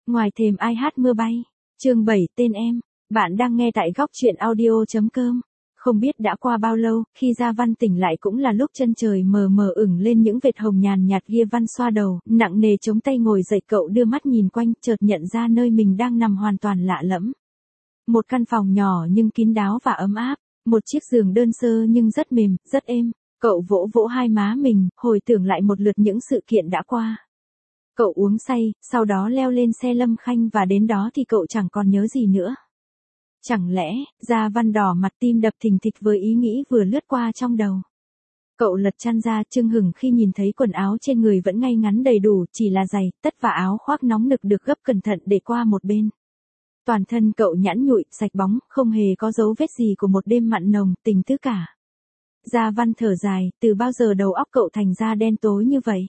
Ngoài thềm ai hát mưa bay. Chương 7 tên em. Bạn đang nghe tại góc truyện audio.com. Không biết đã qua bao lâu, khi Gia Văn tỉnh lại cũng là lúc chân trời mờ mờ ửng lên những vệt hồng nhàn nhạt. Gia Văn xoa đầu, nặng nề chống tay ngồi dậy, cậu đưa mắt nhìn quanh, chợt nhận ra nơi mình đang nằm hoàn toàn lạ lẫm. Một căn phòng nhỏ nhưng kín đáo và ấm áp, một chiếc giường đơn sơ nhưng rất mềm, rất êm. Cậu vỗ vỗ hai má mình, hồi tưởng lại một lượt những sự kiện đã qua. Cậu uống say, sau đó leo lên xe Lâm Khanh và đến đó thì cậu chẳng còn nhớ gì nữa. Chẳng lẽ, Gia Văn đỏ mặt, tim đập thình thịch với ý nghĩ vừa lướt qua trong đầu. Cậu lật chăn ra, chưng hửng khi nhìn thấy quần áo trên người vẫn ngay ngắn đầy đủ, chỉ là giày, tất và áo khoác nóng nực được gấp cẩn thận để qua một bên. Toàn thân cậu nhẵn nhụi, sạch bóng, không hề có dấu vết gì của một đêm mặn nồng, tình tứ cả. Gia Văn thở dài, từ bao giờ đầu óc cậu thành ra đen tối như vậy?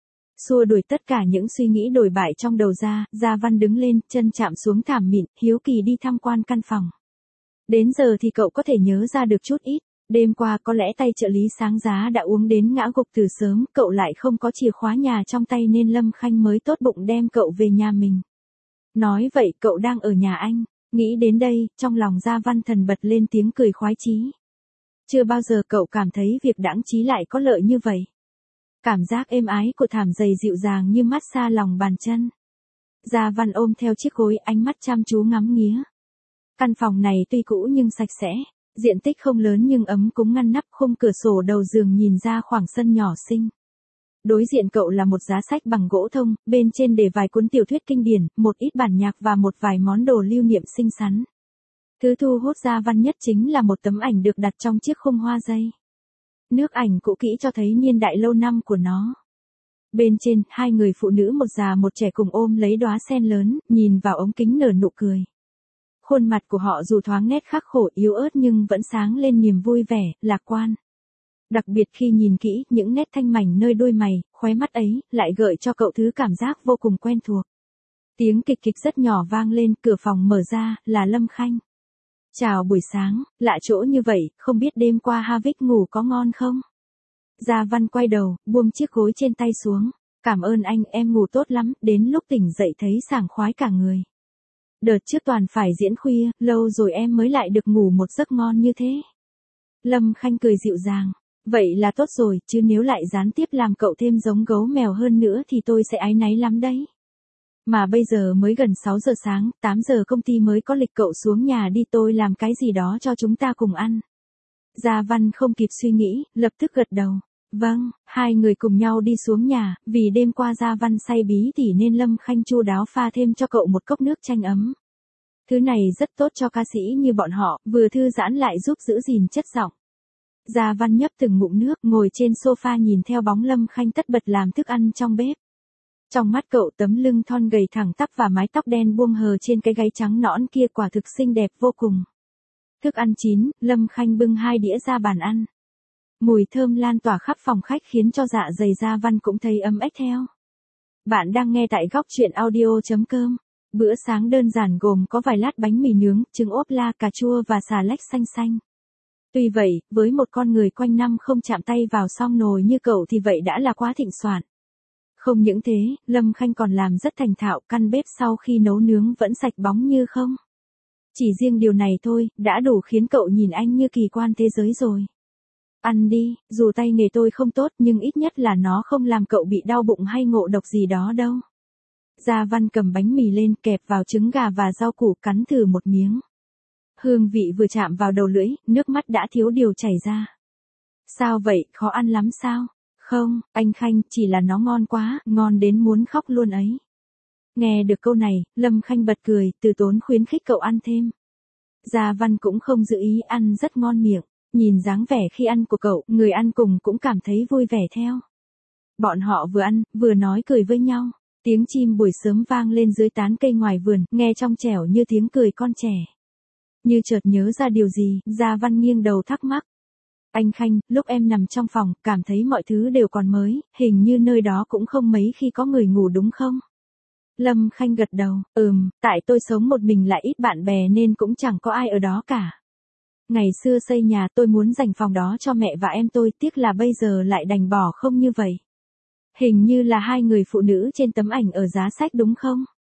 Xua đuổi tất cả những suy nghĩ đồi bại trong đầu ra, Gia Văn đứng lên, chân chạm xuống thảm mịn, hiếu kỳ đi tham quan căn phòng. Đến giờ thì cậu có thể nhớ ra được chút ít. Đêm qua có lẽ tay trợ lý sáng giá đã uống đến ngã gục từ sớm, cậu lại không có chìa khóa nhà trong tay nên Lâm Khanh mới tốt bụng đem cậu về nhà mình. Nói vậy cậu đang ở nhà anh. Nghĩ đến đây, trong lòng Gia Văn thần bật lên tiếng cười khoái chí. Chưa bao giờ cậu cảm thấy việc đãng trí lại có lợi như vậy. Cảm giác êm ái của thảm dày dịu dàng như mát xa lòng bàn chân. Gia Văn ôm theo chiếc gối, ánh mắt chăm chú ngắm nghía. Căn phòng này tuy cũ nhưng sạch sẽ, diện tích không lớn nhưng ấm cúng ngăn nắp, khung cửa sổ đầu giường nhìn ra khoảng sân nhỏ xinh. Đối diện cậu là một giá sách bằng gỗ thông, bên trên để vài cuốn tiểu thuyết kinh điển, một ít bản nhạc và một vài món đồ lưu niệm xinh xắn. Thứ thu hút Gia Văn nhất chính là một tấm ảnh được đặt trong chiếc khung hoa dây. Nước ảnh cũ kỹ cho thấy niên đại lâu năm của nó. Bên trên, hai người phụ nữ một già một trẻ cùng ôm lấy đóa sen lớn, nhìn vào ống kính nở nụ cười. Khuôn mặt của họ dù thoáng nét khắc khổ yếu ớt nhưng vẫn sáng lên niềm vui vẻ, lạc quan. Đặc biệt khi nhìn kỹ, những nét thanh mảnh nơi đôi mày, khóe mắt ấy, lại gợi cho cậu thứ cảm giác vô cùng quen thuộc. Tiếng kịch kịch rất nhỏ vang lên, cửa phòng mở ra, là Lâm Khanh. Chào buổi sáng, lạ chỗ như vậy, không biết đêm qua Havik ngủ có ngon không? Gia Văn quay đầu, buông chiếc gối trên tay xuống. Cảm ơn anh, em ngủ tốt lắm, đến lúc tỉnh dậy thấy sảng khoái cả người. Đợt trước toàn phải diễn khuya, lâu rồi em mới lại được ngủ một giấc ngon như thế. Lâm Khanh cười dịu dàng. Vậy là tốt rồi, chứ nếu lại gián tiếp làm cậu thêm giống gấu mèo hơn nữa thì tôi sẽ áy náy lắm đấy. Mà bây giờ mới gần 6 giờ sáng, 8 giờ công ty mới có lịch, cậu xuống nhà đi, tôi làm cái gì đó cho chúng ta cùng ăn. Gia Văn không kịp suy nghĩ, lập tức gật đầu. Vâng, hai người cùng nhau đi xuống nhà, vì đêm qua Gia Văn say bí tỉ nên Lâm Khanh chu đáo pha thêm cho cậu một cốc nước chanh ấm. Thứ này rất tốt cho ca sĩ như bọn họ, vừa thư giãn lại giúp giữ gìn chất giọng. Gia Văn nhấp từng ngụm nước, ngồi trên sofa nhìn theo bóng Lâm Khanh tất bật làm thức ăn trong bếp. Trong mắt cậu, tấm lưng thon gầy thẳng tắp và mái tóc đen buông hờ trên cái gáy trắng nõn kia quả thực xinh đẹp vô cùng. Thức ăn chín, Lâm Khanh bưng 2 đĩa ra bàn ăn. Mùi thơm lan tỏa khắp phòng khách khiến cho dạ dày Gia Văn cũng thấy ấm ếch theo. Bạn đang nghe tại góc truyện audio.com. Bữa sáng đơn giản gồm có vài lát bánh mì nướng, trứng ốp la, cà chua và xà lách xanh xanh. Tuy vậy, với một con người quanh năm không chạm tay vào xong nồi như cậu thì vậy đã là quá thịnh soạn. Không những thế, Lâm Khanh còn làm rất thành thạo, căn bếp sau khi nấu nướng vẫn sạch bóng như không. Chỉ riêng điều này thôi, đã đủ khiến cậu nhìn anh như kỳ quan thế giới rồi. Ăn đi, dù tay nghề tôi không tốt nhưng ít nhất là nó không làm cậu bị đau bụng hay ngộ độc gì đó đâu. Gia Văn cầm bánh mì lên, kẹp vào trứng gà và rau củ, cắn thử một miếng. Hương vị vừa chạm vào đầu lưỡi, nước mắt đã thiếu điều chảy ra. Sao vậy, khó ăn lắm sao? Không, anh Khanh, chỉ là nó ngon quá, ngon đến muốn khóc luôn ấy. Nghe được câu này, Lâm Khanh bật cười, từ tốn khuyến khích cậu ăn thêm. Gia Văn cũng không giữ ý, ăn rất ngon miệng. Nhìn dáng vẻ khi ăn của cậu, người ăn cùng cũng cảm thấy vui vẻ theo. Bọn họ vừa ăn, vừa nói cười với nhau. Tiếng chim buổi sớm vang lên dưới tán cây ngoài vườn, nghe trong trẻo như tiếng cười con trẻ. Như chợt nhớ ra điều gì, Gia Văn nghiêng đầu thắc mắc. Anh Khanh, lúc em nằm trong phòng, cảm thấy mọi thứ đều còn mới, hình như nơi đó cũng không mấy khi có người ngủ đúng không? Lâm Khanh gật đầu, tại tôi sống một mình lại ít bạn bè nên cũng chẳng có ai ở đó cả. Ngày xưa xây nhà tôi muốn dành phòng đó cho mẹ và em tôi, tiếc là bây giờ lại đành bỏ không như vậy. Hình như là 2 người phụ nữ trên tấm ảnh ở giá sách đúng không?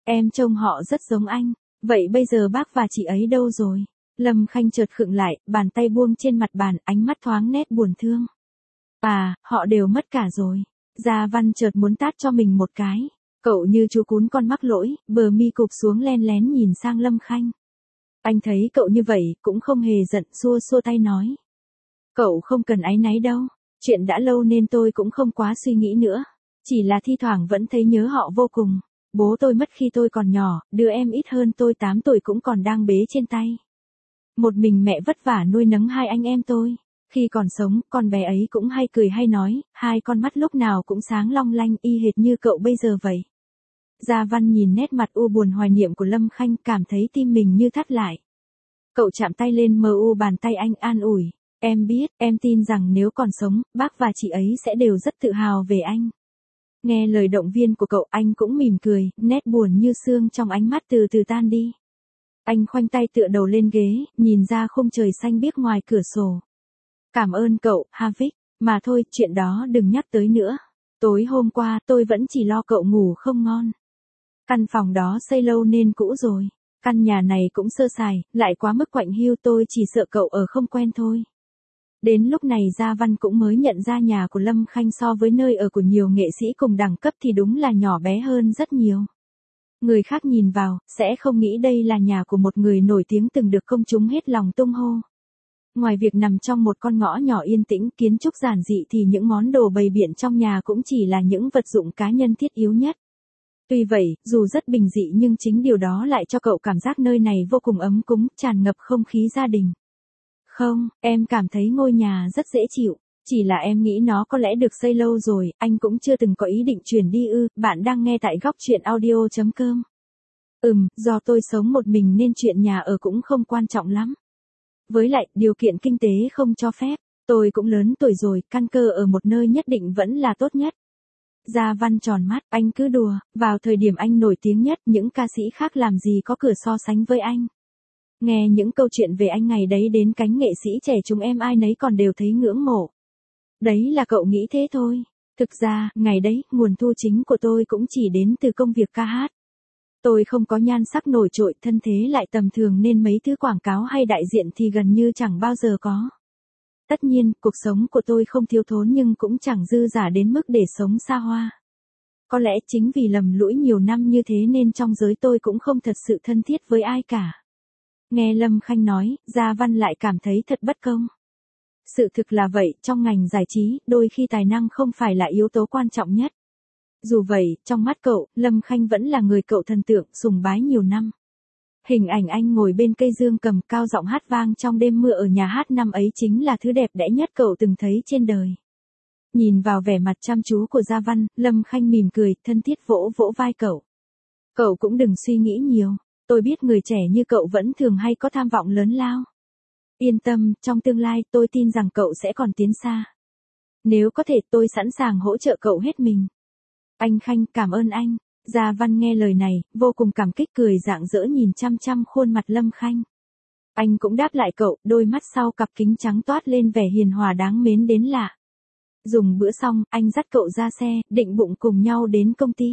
Em trông họ rất giống anh. Vậy bây giờ bác và chị ấy đâu rồi? Lâm Khanh chợt khựng lại, bàn tay buông trên mặt bàn, ánh mắt thoáng nét buồn thương. À, họ đều mất cả rồi. Gia Văn chợt muốn tát cho mình một cái. Cậu như chú cún con mắc lỗi, bờ mi cụp xuống len lén nhìn sang Lâm Khanh. Anh thấy cậu như vậy, cũng không hề giận, xua xua tay nói. Cậu không cần áy náy đâu. Chuyện đã lâu nên tôi cũng không quá suy nghĩ nữa. Chỉ là thi thoảng vẫn thấy nhớ họ vô cùng. Bố tôi mất khi tôi còn nhỏ, đứa em ít hơn tôi 8 tuổi cũng còn đang bế trên tay. Một mình mẹ vất vả nuôi nấng hai anh em tôi. Khi còn sống, con bé ấy cũng hay cười hay nói, hai con mắt lúc nào cũng sáng long lanh y hệt như cậu bây giờ vậy. Gia Văn nhìn nét mặt u buồn hoài niệm của Lâm Khanh, cảm thấy tim mình như thắt lại. Cậu chạm tay lên mờ u bàn tay anh, an ủi. Em biết, em tin rằng nếu còn sống, bác và chị ấy sẽ đều rất tự hào về anh. Nghe lời động viên của cậu, anh cũng mỉm cười, nét buồn như sương trong ánh mắt từ từ tan đi. Anh khoanh tay tựa đầu lên ghế, nhìn ra khung trời xanh biếc ngoài cửa sổ. Cảm ơn cậu, Havik, mà thôi, chuyện đó đừng nhắc tới nữa. Tối hôm qua tôi vẫn chỉ lo cậu ngủ không ngon. Căn phòng đó xây lâu nên cũ rồi. Căn nhà này cũng sơ sài, lại quá mức quạnh hiu, tôi chỉ sợ cậu ở không quen thôi. Đến lúc này Gia Văn cũng mới nhận ra nhà của Lâm Khanh so với nơi ở của nhiều nghệ sĩ cùng đẳng cấp thì đúng là nhỏ bé hơn rất nhiều. Người khác nhìn vào, sẽ không nghĩ đây là nhà của một người nổi tiếng từng được công chúng hết lòng tung hô. Ngoài việc nằm trong một con ngõ nhỏ yên tĩnh, kiến trúc giản dị thì những món đồ bày biện trong nhà cũng chỉ là những vật dụng cá nhân thiết yếu nhất. Tuy vậy, dù rất bình dị nhưng chính điều đó lại cho cậu cảm giác nơi này vô cùng ấm cúng, tràn ngập không khí gia đình. Không, em cảm thấy ngôi nhà rất dễ chịu. Chỉ là em nghĩ nó có lẽ được xây lâu rồi, anh cũng chưa từng có ý định chuyển đi ư. Bạn đang nghe tại góc truyện audio.com. Do tôi sống một mình nên chuyện nhà ở cũng không quan trọng lắm. Với lại, điều kiện kinh tế không cho phép. Tôi cũng lớn tuổi rồi, căn cơ ở một nơi nhất định vẫn là tốt nhất. Gia Văn tròn mắt, anh cứ đùa, vào thời điểm anh nổi tiếng nhất, những ca sĩ khác làm gì có cửa so sánh với anh. Nghe những câu chuyện về anh ngày đấy đến cánh nghệ sĩ trẻ chúng em ai nấy còn đều thấy ngưỡng mộ. Đấy là cậu nghĩ thế thôi. Thực ra, ngày đấy, nguồn thu chính của tôi cũng chỉ đến từ công việc ca hát. Tôi không có nhan sắc nổi trội, thân thế lại tầm thường nên mấy thứ quảng cáo hay đại diện thì gần như chẳng bao giờ có. Tất nhiên, cuộc sống của tôi không thiếu thốn nhưng cũng chẳng dư giả đến mức để sống xa hoa. Có lẽ chính vì lầm lũi nhiều năm như thế nên trong giới tôi cũng không thật sự thân thiết với ai cả. Nghe Lâm Khanh nói, Gia Văn lại cảm thấy thật bất công. Sự thực là vậy, trong ngành giải trí, đôi khi tài năng không phải là yếu tố quan trọng nhất. Dù vậy, trong mắt cậu, Lâm Khanh vẫn là người cậu thần tượng, sùng bái nhiều năm. Hình ảnh anh ngồi bên cây dương cầm cao giọng hát vang trong đêm mưa ở nhà hát năm ấy chính là thứ đẹp đẽ nhất cậu từng thấy trên đời. Nhìn vào vẻ mặt chăm chú của Gia Văn, Lâm Khanh mỉm cười, thân thiết vỗ vỗ vai cậu. Cậu cũng đừng suy nghĩ nhiều, tôi biết người trẻ như cậu vẫn thường hay có tham vọng lớn lao. Yên tâm, trong tương lai tôi tin rằng cậu sẽ còn tiến xa. Nếu có thể tôi sẵn sàng hỗ trợ cậu hết mình. Anh Khanh, cảm ơn anh. Gia Văn nghe lời này, vô cùng cảm kích cười rạng rỡ nhìn chăm chăm khuôn mặt Lâm Khanh. Anh cũng đáp lại cậu, đôi mắt sau cặp kính trắng toát lên vẻ hiền hòa đáng mến đến lạ. Dùng bữa xong, anh dắt cậu ra xe, định bụng cùng nhau đến công ty.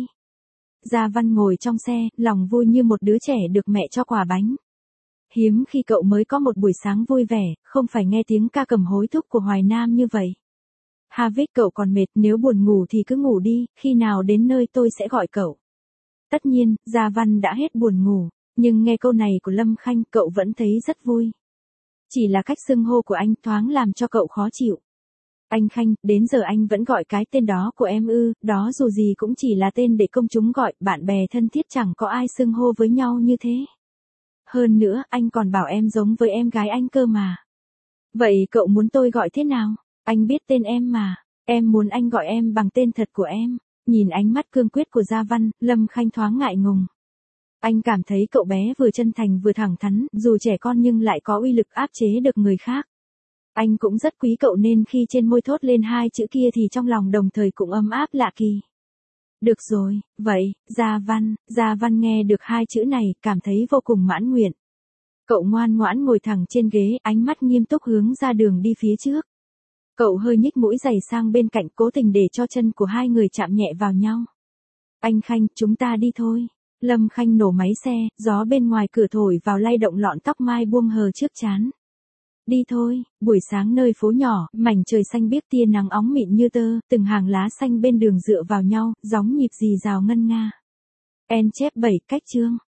Gia Văn ngồi trong xe, lòng vui như một đứa trẻ được mẹ cho quà bánh. Hiếm khi cậu mới có một buổi sáng vui vẻ, không phải nghe tiếng ca cầm hối thúc của Hoài Nam như vậy. Havik, cậu còn mệt, nếu buồn ngủ thì cứ ngủ đi, khi nào đến nơi tôi sẽ gọi cậu. Tất nhiên, Gia Văn đã hết buồn ngủ, nhưng nghe câu này của Lâm Khanh cậu vẫn thấy rất vui. Chỉ là cách xưng hô của anh thoáng làm cho cậu khó chịu. Anh Khanh, đến giờ anh vẫn gọi cái tên đó của em ư, đó dù gì cũng chỉ là tên để công chúng gọi, bạn bè thân thiết chẳng có ai xưng hô với nhau như thế. Hơn nữa, anh còn bảo em giống với em gái anh cơ mà. Vậy cậu muốn tôi gọi thế nào? Anh biết tên em mà, em muốn anh gọi em bằng tên thật của em. Nhìn ánh mắt cương quyết của Gia Văn, Lâm Khanh thoáng ngại ngùng. Anh cảm thấy cậu bé vừa chân thành vừa thẳng thắn, dù trẻ con nhưng lại có uy lực áp chế được người khác. Anh cũng rất quý cậu nên khi trên môi thốt lên hai chữ kia thì trong lòng đồng thời cũng ấm áp lạ kỳ. Được rồi, vậy, Gia Văn nghe được hai chữ này, cảm thấy vô cùng mãn nguyện. Cậu ngoan ngoãn ngồi thẳng trên ghế, ánh mắt nghiêm túc hướng ra đường đi phía trước. Cậu hơi nhích mũi giày sang bên cạnh cố tình để cho chân của hai người chạm nhẹ vào nhau. Anh Khanh, chúng ta đi thôi. Lâm Khanh nổ máy xe, gió bên ngoài cửa thổi vào lay động lọn tóc mai buông hờ trước trán. Đi thôi, buổi sáng nơi phố nhỏ, mảnh trời xanh biếc tia nắng óng mịn như tơ, từng hàng lá xanh bên đường dựa vào nhau, gióng nhịp rì rào ngân nga. En chép 7 cách chương.